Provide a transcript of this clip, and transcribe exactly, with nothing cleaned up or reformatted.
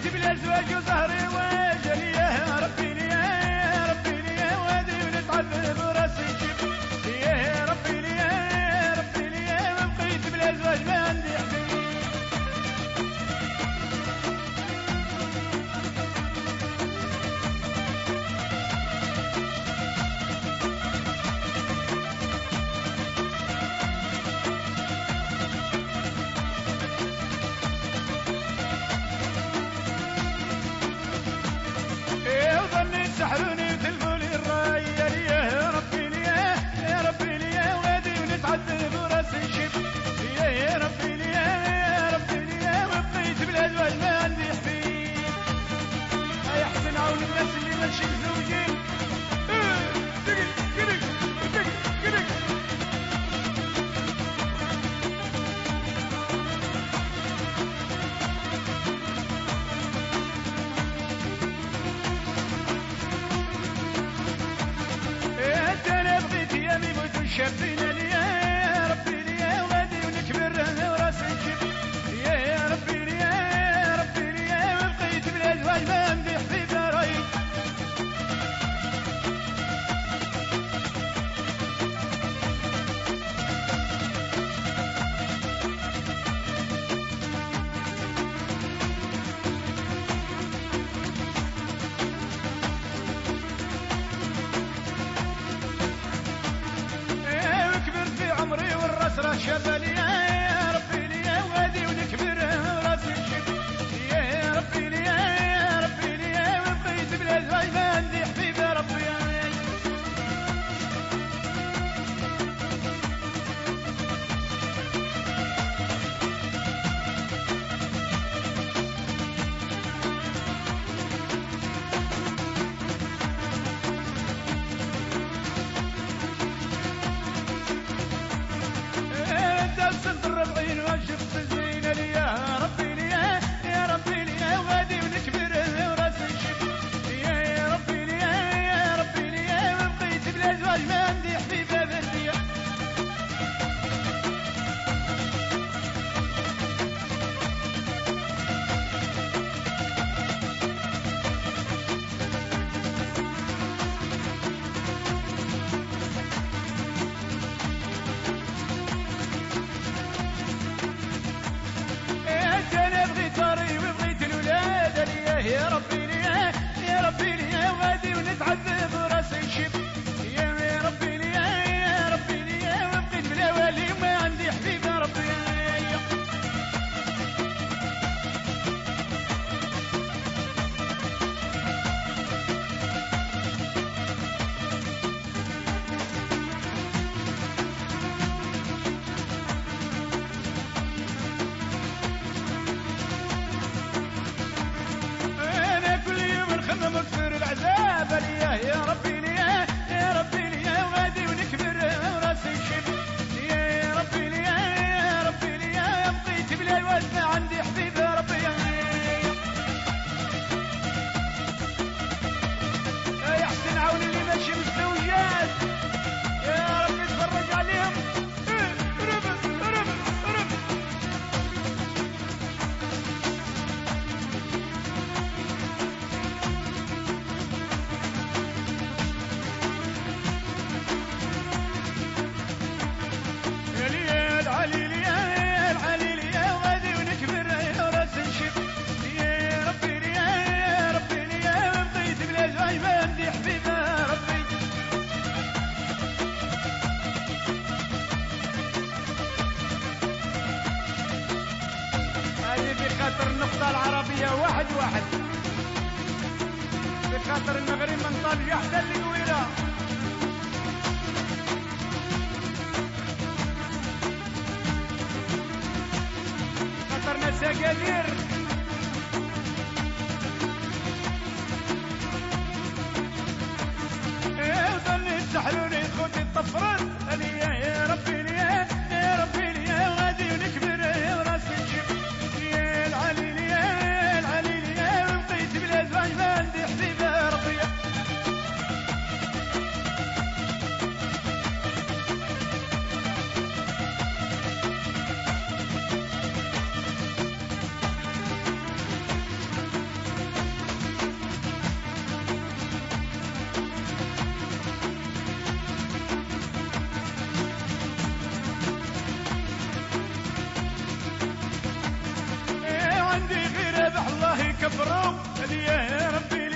بقيت بلا زواج وزهري واجلي يا ربي لي يا ربي لي وادي ونتعذب وراسي نشب يا ربي لي يا ربي لي بقيت بلا زواج ما عندي حبيب. سحروني تلفوني الراي يا ربي لي يا ربي لي وادي ونتعذب وراسي نشب يا ربي لي يا ربي لي وبقيت بلا زواج ما عندي حبيب. يا حسن عون الناس اللي ماشي مزوجين دقيق دقيق دقيق دقيق شابين لي يا ربي لي وادي ونكبر وراسي نشب يا ربي لي يا ربي لي وبقيت بلا زواج ما عندي حبيب رايد. شبالي يا ربي لي وادي ونكبر وراسي نشب يا ربي لي يا ربي لي وبقيت بلا زواج ما عندي حبيب يا ربي. سنت الربعين وشفت الزينة لي يا ربي لي يا ربي لي وادي ونكبر وراسي نشب يا ربي لي يا ربي لي وبقيت بلا زواج ما عندي حبيب يا بنتي. يا ربي لي يا ربي لي وادي ونتعذب وراسي نشب يا ربي لي يا ربي لي وبقيت بلا والي وما عندي حبيب يا ربي. مغفر العذاب لي يا ربي لي يا ربي لي وادي ونكبر وراسي نشب يا ربي لي يا ربي لي بقيت بلا الواد ما عندي حبيب يا ربي. يا حسن عون اللي ماشي مستويات يا ربي تفرج عليهم. رب رب رب العليل يا العليل يا وادي ونكبر وراسي نشب يا ربي لي يا ربي لي بقيت بلا زواج ما عندي حبيب يا ربي. هذه بخاطر النقطة العربية واحد واحد بخاطر المغرب من طالجة حتى القويرة. خاطرنا سقادير ظني سحروني خوتي الطفرات لي يا ربي لي يا ربي لي غادي ونكبر وراسي نشب يا العليل يا العليل وبقيت بلا زواج ما عندي حبيب يا ربي. كفروا يا ربي